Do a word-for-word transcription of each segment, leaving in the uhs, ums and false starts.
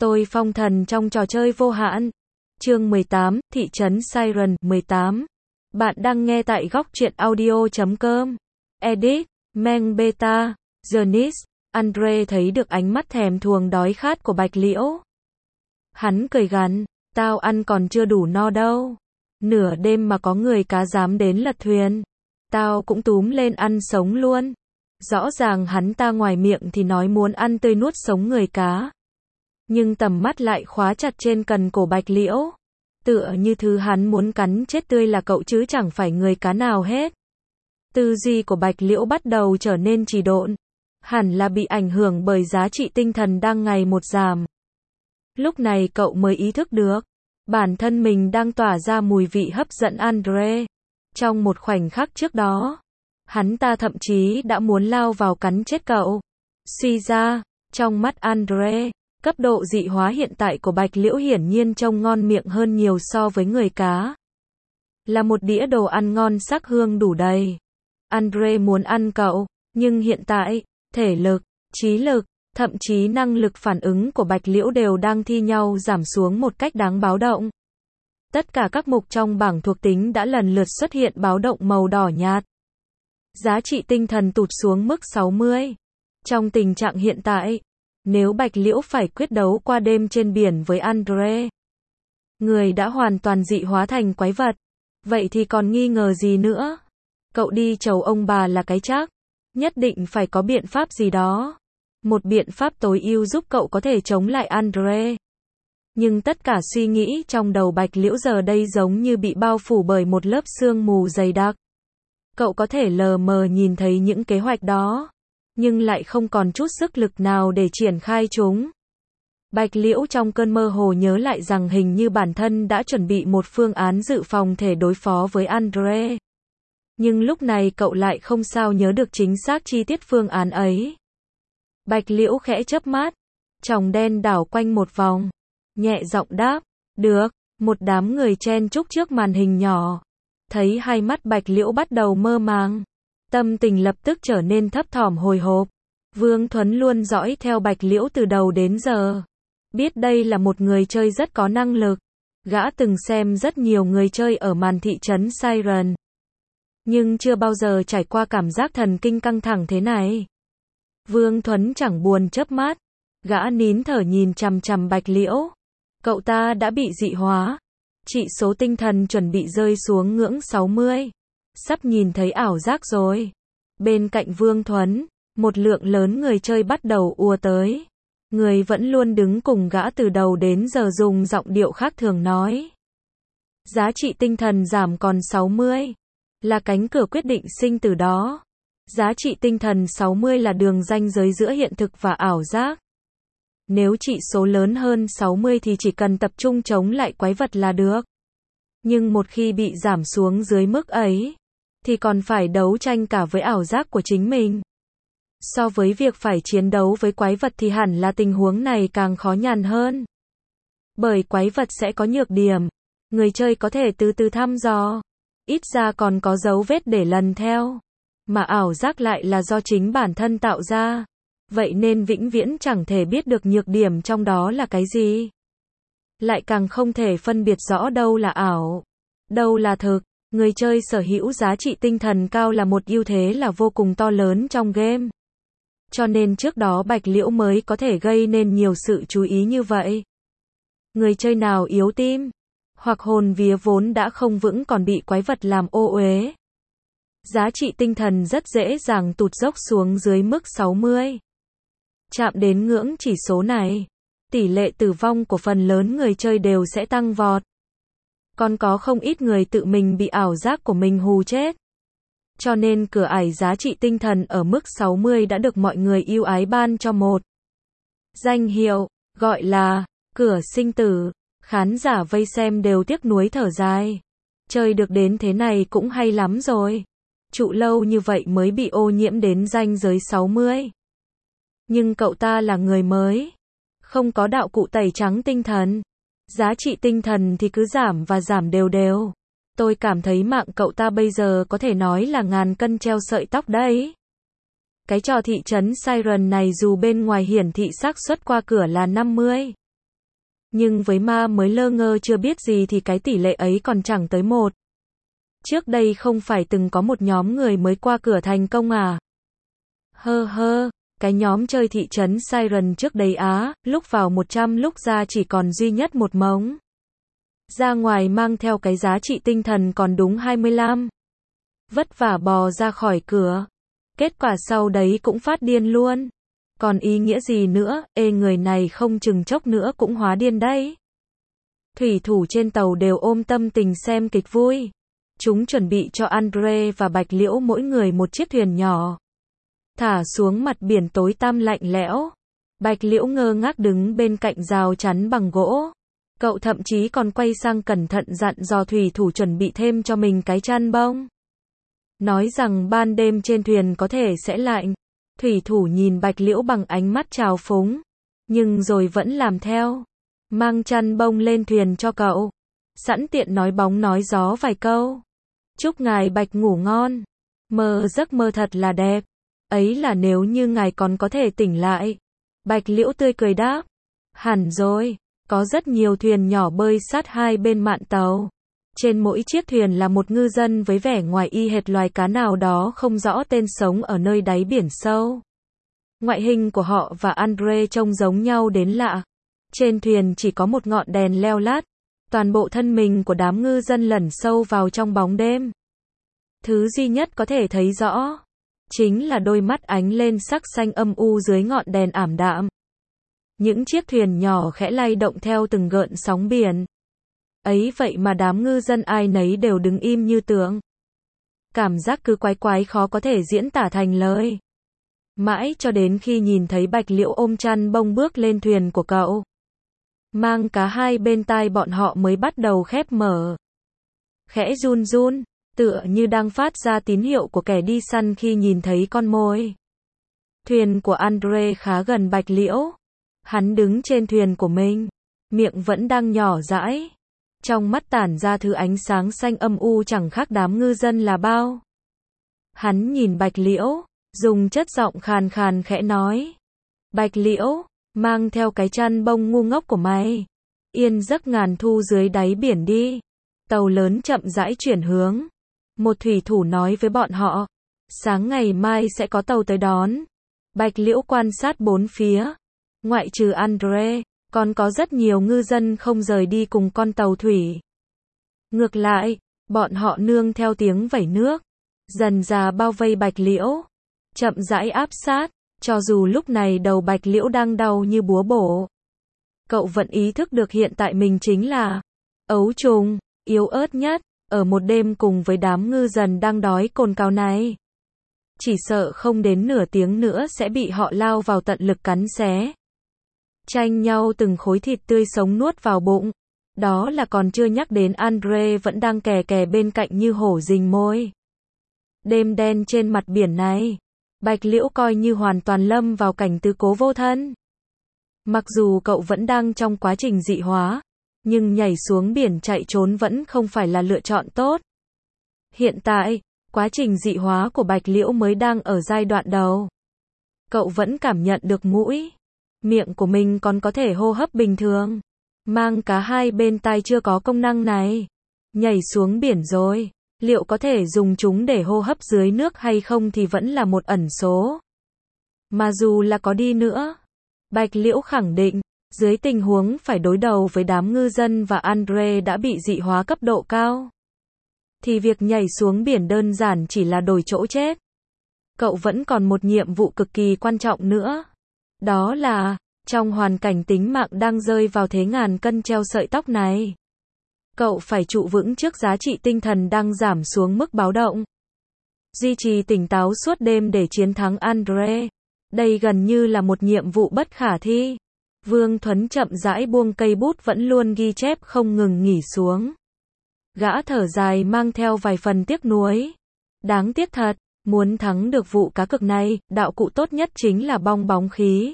Tôi phong thần trong trò chơi vô hạn. Chương mười tám, Thị trấn Siren. mười tám. Bạn đang nghe tại góc truyện audio chấm com. Edit, Meng Beta, Janice. Andre thấy được ánh mắt thèm thuồng đói khát của Bạch Liễu. Hắn cười gằn, tao ăn còn chưa đủ no đâu. Nửa đêm mà có người cá dám đến lật thuyền, tao cũng túm lên ăn sống luôn. Rõ ràng hắn ta ngoài miệng thì nói muốn ăn tươi nuốt sống người cá, nhưng tầm mắt lại khóa chặt trên cần cổ Bạch Liễu. Tựa như thứ hắn muốn cắn chết tươi là cậu chứ chẳng phải người cá nào hết. Tư duy của Bạch Liễu bắt đầu trở nên trì độn. Hẳn là bị ảnh hưởng bởi giá trị tinh thần đang ngày một giảm. Lúc này cậu mới ý thức được, bản thân mình đang tỏa ra mùi vị hấp dẫn Andre. Trong một khoảnh khắc trước đó, hắn ta thậm chí đã muốn lao vào cắn chết cậu. Suy ra, trong mắt Andre, cấp độ dị hóa hiện tại của Bạch Liễu hiển nhiên trông ngon miệng hơn nhiều so với người cá. Là một đĩa đồ ăn ngon sắc hương đủ đầy. Andre muốn ăn cậu, nhưng hiện tại, thể lực, trí lực, thậm chí năng lực phản ứng của Bạch Liễu đều đang thi nhau giảm xuống một cách đáng báo động. Tất cả các mục trong bảng thuộc tính đã lần lượt xuất hiện báo động màu đỏ nhạt. Giá trị tinh thần tụt xuống mức sáu mươi. Trong tình trạng hiện tại, nếu Bạch Liễu phải quyết đấu qua đêm trên biển với Andre, người đã hoàn toàn dị hóa thành quái vật, vậy thì còn nghi ngờ gì nữa? Cậu đi chầu ông bà là cái chắc, nhất định phải có biện pháp gì đó. Một biện pháp tối ưu giúp cậu có thể chống lại Andre. Nhưng tất cả suy nghĩ trong đầu Bạch Liễu giờ đây giống như bị bao phủ bởi một lớp sương mù dày đặc. Cậu có thể lờ mờ nhìn thấy những kế hoạch đó, nhưng lại không còn chút sức lực nào để triển khai chúng. Bạch Liễu trong cơn mơ hồ nhớ lại rằng hình như bản thân đã chuẩn bị một phương án dự phòng thể đối phó với Andre. Nhưng lúc này cậu lại không sao nhớ được chính xác chi tiết phương án ấy. Bạch Liễu khẽ chớp mắt, tròng đen đảo quanh một vòng, nhẹ giọng đáp, được. Một đám người chen chúc trước màn hình nhỏ, thấy hai mắt Bạch Liễu bắt đầu mơ màng, tâm tình lập tức trở nên thấp thỏm hồi hộp. Vương Thuấn luôn dõi theo Bạch Liễu từ đầu đến giờ, biết đây là một người chơi rất có năng lực. Gã từng xem rất nhiều người chơi ở màn thị trấn Siren, nhưng chưa bao giờ trải qua cảm giác thần kinh căng thẳng thế này. Vương Thuấn chẳng buồn chớp mắt, gã nín thở nhìn chằm chằm Bạch Liễu. Cậu ta đã bị dị hóa, chỉ số tinh thần chuẩn bị rơi xuống ngưỡng sáu mươi, sắp nhìn thấy ảo giác rồi. Bên cạnh Vương Thuấn, một lượng lớn người chơi bắt đầu ùa tới. Người vẫn luôn đứng cùng gã từ đầu đến giờ dùng giọng điệu khác thường nói. Giá trị tinh thần giảm còn sáu mươi, là cánh cửa quyết định sinh tử đó. Giá trị tinh thần sáu mươi là đường ranh giới giữa hiện thực và ảo giác. Nếu trị số lớn hơn sáu mươi thì chỉ cần tập trung chống lại quái vật là được. Nhưng một khi bị giảm xuống dưới mức ấy, thì còn phải đấu tranh cả với ảo giác của chính mình. So với việc phải chiến đấu với quái vật thì hẳn là tình huống này càng khó nhằn hơn. Bởi quái vật sẽ có nhược điểm, người chơi có thể từ từ thăm dò, ít ra còn có dấu vết để lần theo. Mà ảo giác lại là do chính bản thân tạo ra, vậy nên vĩnh viễn chẳng thể biết được nhược điểm trong đó là cái gì. Lại càng không thể phân biệt rõ đâu là ảo, đâu là thực. Người chơi sở hữu giá trị tinh thần cao là một ưu thế là vô cùng to lớn trong game. Cho nên trước đó Bạch Liễu mới có thể gây nên nhiều sự chú ý như vậy. Người chơi nào yếu tim, hoặc hồn vía vốn đã không vững còn bị quái vật làm ô uế, giá trị tinh thần rất dễ dàng tụt dốc xuống dưới mức sáu mươi. Chạm đến ngưỡng chỉ số này, tỷ lệ tử vong của phần lớn người chơi đều sẽ tăng vọt. Còn có không ít người tự mình bị ảo giác của mình hù chết. Cho nên cửa ải giá trị tinh thần ở mức sáu mươi đã được mọi người yêu ái ban cho một danh hiệu, gọi là cửa sinh tử. Khán giả vây xem đều tiếc nuối thở dài. Chơi được đến thế này cũng hay lắm rồi. Trụ lâu như vậy mới bị ô nhiễm đến ranh giới sáu mươi. Nhưng cậu ta là người mới, không có đạo cụ tẩy trắng tinh thần. Giá trị tinh thần thì cứ giảm và giảm đều đều. Tôi cảm thấy mạng cậu ta bây giờ có thể nói là ngàn cân treo sợi tóc đấy. Cái trò thị trấn Siren này dù bên ngoài hiển thị xác suất qua cửa là năm mươi, Nhưng với ma mới lơ ngơ chưa biết gì thì cái tỷ lệ ấy còn chẳng tới một. Trước đây không phải từng có một nhóm người mới qua cửa thành công à? Hơ hơ, cái nhóm chơi thị trấn Siren trước đây á, lúc vào một trăm lúc ra chỉ còn duy nhất một mống. Ra ngoài mang theo cái giá trị tinh thần còn đúng hai mươi lăm. Vất vả bò ra khỏi cửa. Kết quả sau đấy cũng phát điên luôn. Còn ý nghĩa gì nữa, ê người này không chừng chốc nữa cũng hóa điên đấy. Thủy thủ trên tàu đều ôm tâm tình xem kịch vui. Chúng chuẩn bị cho Andre và Bạch Liễu mỗi người một chiếc thuyền nhỏ. Thả xuống mặt biển tối tăm lạnh lẽo. Bạch Liễu ngơ ngác đứng bên cạnh rào chắn bằng gỗ. Cậu thậm chí còn quay sang cẩn thận dặn dò thủy thủ chuẩn bị thêm cho mình cái chăn bông. Nói rằng ban đêm trên thuyền có thể sẽ lạnh. Thủy thủ nhìn Bạch Liễu bằng ánh mắt trào phúng. Nhưng rồi vẫn làm theo. Mang chăn bông lên thuyền cho cậu. Sẵn tiện nói bóng nói gió vài câu. Chúc ngài Bạch ngủ ngon. Mơ giấc mơ thật là đẹp. Ấy là nếu như ngài còn có thể tỉnh lại. Bạch Liễu tươi cười đáp. Hẳn rồi. Có rất nhiều thuyền nhỏ bơi sát hai bên mạn tàu. Trên mỗi chiếc thuyền là một ngư dân với vẻ ngoài y hệt loài cá nào đó không rõ tên sống ở nơi đáy biển sâu. Ngoại hình của họ và Andre trông giống nhau đến lạ. Trên thuyền chỉ có một ngọn đèn leo lát. Toàn bộ thân mình của đám ngư dân lẩn sâu vào trong bóng đêm. Thứ duy nhất có thể thấy rõ chính là đôi mắt ánh lên sắc xanh âm u dưới ngọn đèn ảm đạm. Những chiếc thuyền nhỏ khẽ lay động theo từng gợn sóng biển. Ấy vậy mà đám ngư dân ai nấy đều đứng im như tượng. Cảm giác cứ quái quái khó có thể diễn tả thành lời. Mãi cho đến khi nhìn thấy Bạch Liễu ôm chăn bông bước lên thuyền của cậu. Mang cá hai bên tai bọn họ mới bắt đầu khép mở. Khẽ run run, tựa như đang phát ra tín hiệu của kẻ đi săn khi nhìn thấy con mồi. Thuyền của Andre khá gần Bạch Liễu. Hắn đứng trên thuyền của mình, miệng vẫn đang nhỏ dãi. Trong mắt tản ra thứ ánh sáng xanh âm u chẳng khác đám ngư dân là bao. Hắn nhìn Bạch Liễu, dùng chất giọng khàn khàn khẽ nói. Bạch Liễu, mang theo cái chăn bông ngu ngốc của mày. Yên giấc ngàn thu dưới đáy biển đi. Tàu lớn chậm rãi chuyển hướng. Một thủy thủ nói với bọn họ. Sáng ngày mai sẽ có tàu tới đón. Bạch Liễu quan sát bốn phía. Ngoại trừ Andre, còn có rất nhiều ngư dân không rời đi cùng con tàu thủy. Ngược lại, bọn họ nương theo tiếng vẩy nước. Dần dà bao vây Bạch Liễu. Chậm rãi áp sát. Cho dù lúc này đầu Bạch Liễu đang đau như búa bổ. Cậu vẫn ý thức được hiện tại mình chính là ấu trùng, yếu ớt nhất, ở một đêm cùng với đám ngư dân đang đói cồn cào này. Chỉ sợ không đến nửa tiếng nữa sẽ bị họ lao vào tận lực cắn xé. Tranh nhau từng khối thịt tươi sống nuốt vào bụng. Đó là còn chưa nhắc đến Andre vẫn đang kè kè bên cạnh như hổ rình mồi. Đêm đen trên mặt biển này. Bạch Liễu coi như hoàn toàn lâm vào cảnh tứ cố vô thân. Mặc dù cậu vẫn đang trong quá trình dị hóa, nhưng nhảy xuống biển chạy trốn vẫn không phải là lựa chọn tốt. Hiện tại, quá trình dị hóa của Bạch Liễu mới đang ở giai đoạn đầu. Cậu vẫn cảm nhận được mũi, miệng của mình còn có thể hô hấp bình thường. Mang cá hai bên tai chưa có công năng này. Nhảy xuống biển rồi. Liệu có thể dùng chúng để hô hấp dưới nước hay không thì vẫn là một ẩn số. Mà dù là có đi nữa, Bạch Liễu khẳng định, dưới tình huống phải đối đầu với đám ngư dân và Andre đã bị dị hóa cấp độ cao, thì việc nhảy xuống biển đơn giản chỉ là đổi chỗ chết. Cậu vẫn còn một nhiệm vụ cực kỳ quan trọng nữa. Đó là, trong hoàn cảnh tính mạng đang rơi vào thế ngàn cân treo sợi tóc này, cậu phải trụ vững trước giá trị tinh thần đang giảm xuống mức báo động. Duy trì tỉnh táo suốt đêm để chiến thắng Andre. Đây gần như là một nhiệm vụ bất khả thi. Vương Thuấn chậm rãi buông cây bút vẫn luôn ghi chép không ngừng nghỉ xuống. Gã thở dài mang theo vài phần tiếc nuối. Đáng tiếc thật, muốn thắng được vụ cá cược này, đạo cụ tốt nhất chính là bong bóng khí.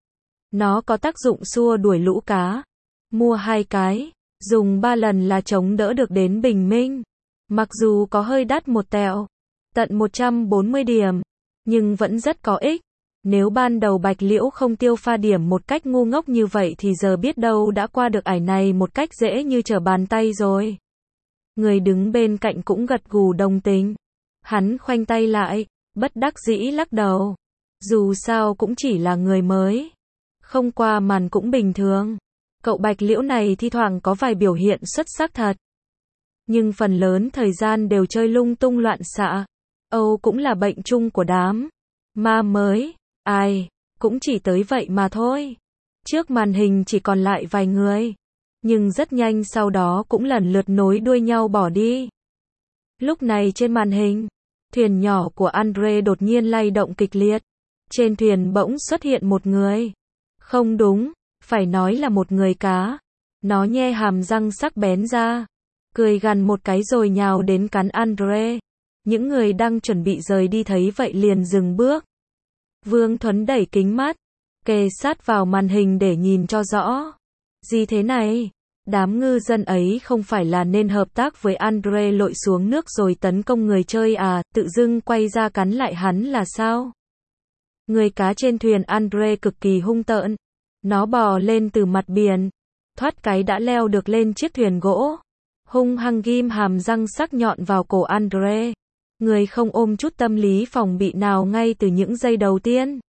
Nó có tác dụng xua đuổi lũ cá. Mua hai cái. Dùng ba lần là chống đỡ được đến bình minh. Mặc dù có hơi đắt một tẹo, tận một trăm bốn mươi điểm, nhưng vẫn rất có ích. Nếu ban đầu Bạch Liễu không tiêu pha điểm một cách ngu ngốc như vậy thì giờ biết đâu đã qua được ải này một cách dễ như trở bàn tay rồi. Người đứng bên cạnh cũng gật gù đồng tình. Hắn khoanh tay lại, bất đắc dĩ lắc đầu. Dù sao cũng chỉ là người mới. Không qua màn cũng bình thường. Cậu Bạch Liễu này thi thoảng có vài biểu hiện xuất sắc thật. Nhưng phần lớn thời gian đều chơi lung tung loạn xạ. Âu cũng là bệnh chung của đám ma mới. Ai, cũng chỉ tới vậy mà thôi. Trước màn hình chỉ còn lại vài người. Nhưng rất nhanh sau đó cũng lần lượt nối đuôi nhau bỏ đi. Lúc này trên màn hình, thuyền nhỏ của Andre đột nhiên lay động kịch liệt. Trên thuyền bỗng xuất hiện một người. Không đúng, phải nói là một người cá. Nó nhe hàm răng sắc bén ra, cười gằn một cái rồi nhào đến cắn Andre. Những người đang chuẩn bị rời đi thấy vậy liền dừng bước. Vương Thuấn đẩy kính mắt, kề sát vào màn hình để nhìn cho rõ. Gì thế này? Đám ngư dân ấy không phải là nên hợp tác với Andre lội xuống nước rồi tấn công người chơi à, tự dưng quay ra cắn lại hắn là sao? Người cá trên thuyền Andre cực kỳ hung tợn. Nó bò lên từ mặt biển, thoát cái đã leo được lên chiếc thuyền gỗ. Hung hăng ghim hàm răng sắc nhọn vào cổ Andre. Người không ôm chút tâm lý phòng bị nào ngay từ những giây đầu tiên.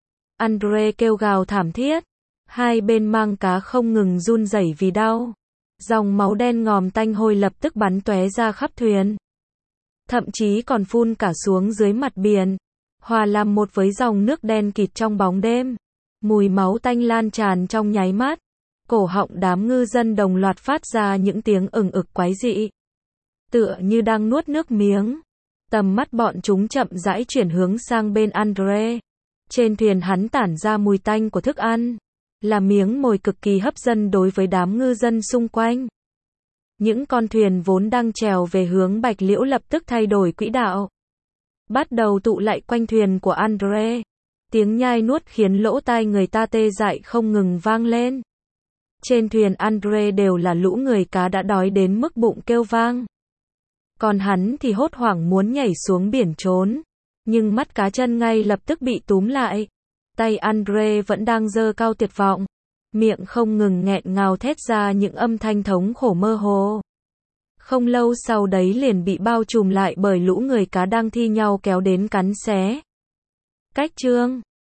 Andre kêu gào thảm thiết. Hai bên mang cá không ngừng run rẩy vì đau. Dòng máu đen ngòm tanh hôi lập tức bắn tóe ra khắp thuyền. Thậm chí còn phun cả xuống dưới mặt biển. Hòa làm một với dòng nước đen kịt trong bóng đêm. Mùi máu tanh lan tràn trong nháy mắt. Cổ họng đám ngư dân đồng loạt phát ra những tiếng ừng ực quái dị. Tựa như đang nuốt nước miếng. Tầm mắt bọn chúng chậm rãi chuyển hướng sang bên Andre. Trên thuyền hắn tản ra mùi tanh của thức ăn. Là miếng mồi cực kỳ hấp dẫn đối với đám ngư dân xung quanh. Những con thuyền vốn đang trèo về hướng Bạch Liễu lập tức thay đổi quỹ đạo. Bắt đầu tụ lại quanh thuyền của Andre. Tiếng nhai nuốt khiến lỗ tai người ta tê dại không ngừng vang lên. Trên thuyền Andre đều là lũ người cá đã đói đến mức bụng kêu vang. Còn hắn thì hốt hoảng muốn nhảy xuống biển trốn. Nhưng mắt cá chân ngay lập tức bị túm lại. Tay Andre vẫn đang giơ cao tuyệt vọng. Miệng không ngừng nghẹn ngào thét ra những âm thanh thống khổ mơ hồ. Không lâu sau đấy liền bị bao trùm lại bởi lũ người cá đang thi nhau kéo đến cắn xé. Cách chương